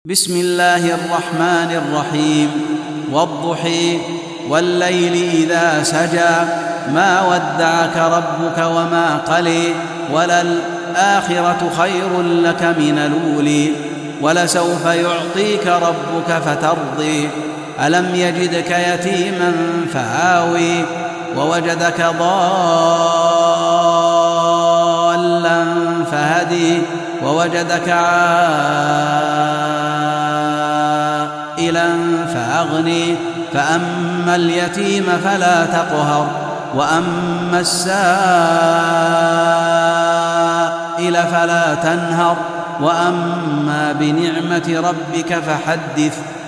بسم الله الرحمن الرحيم. والضحى والليل إذا سجى ما ودعك ربك وما قلى وللآخرة خير لك من الأولى ولسوف يعطيك ربك فترضي ألم يجدك يتيما فآوي ووجدك ضالا فهدي ووجدك عائلا فأغني فأما اليتيم فلا تقهر وأما السائل فلا تنهر وأما بنعمة ربك فحدث